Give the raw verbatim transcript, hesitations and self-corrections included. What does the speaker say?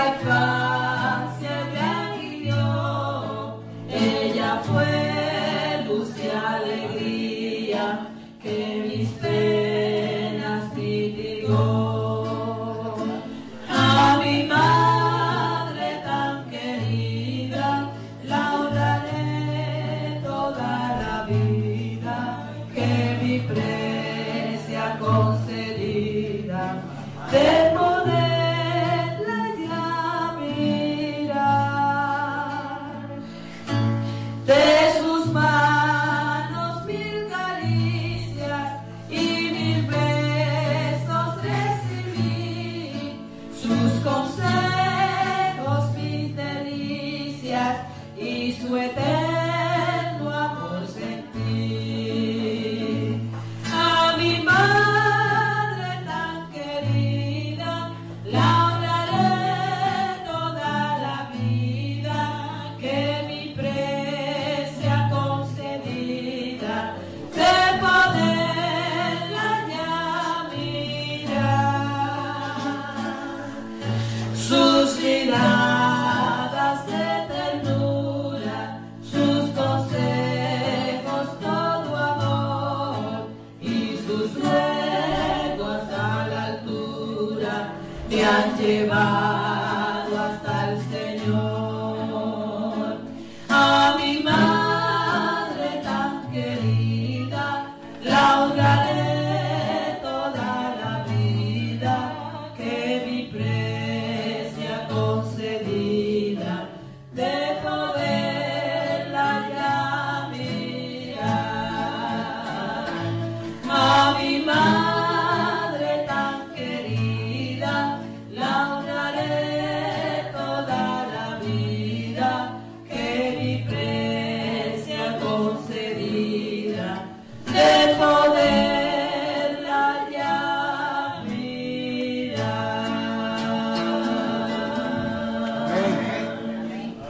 infancia me guió, ella fue luz y alegría que mis penas mitigó. A mi madre tan querida la honraré toda la vida, que mi precia concedida de poderla ya mirar. De sus manos mil caricias y mil besos recibí, sus consejos mis delicias y su eterno amor sentí. A mi madre tan querida la honraré toda la vida, que mi precia concedida de poderla ya mirar. Sus miradas de ternura, sus consejos todo amor y sus ruegos a la altura me han llevado hasta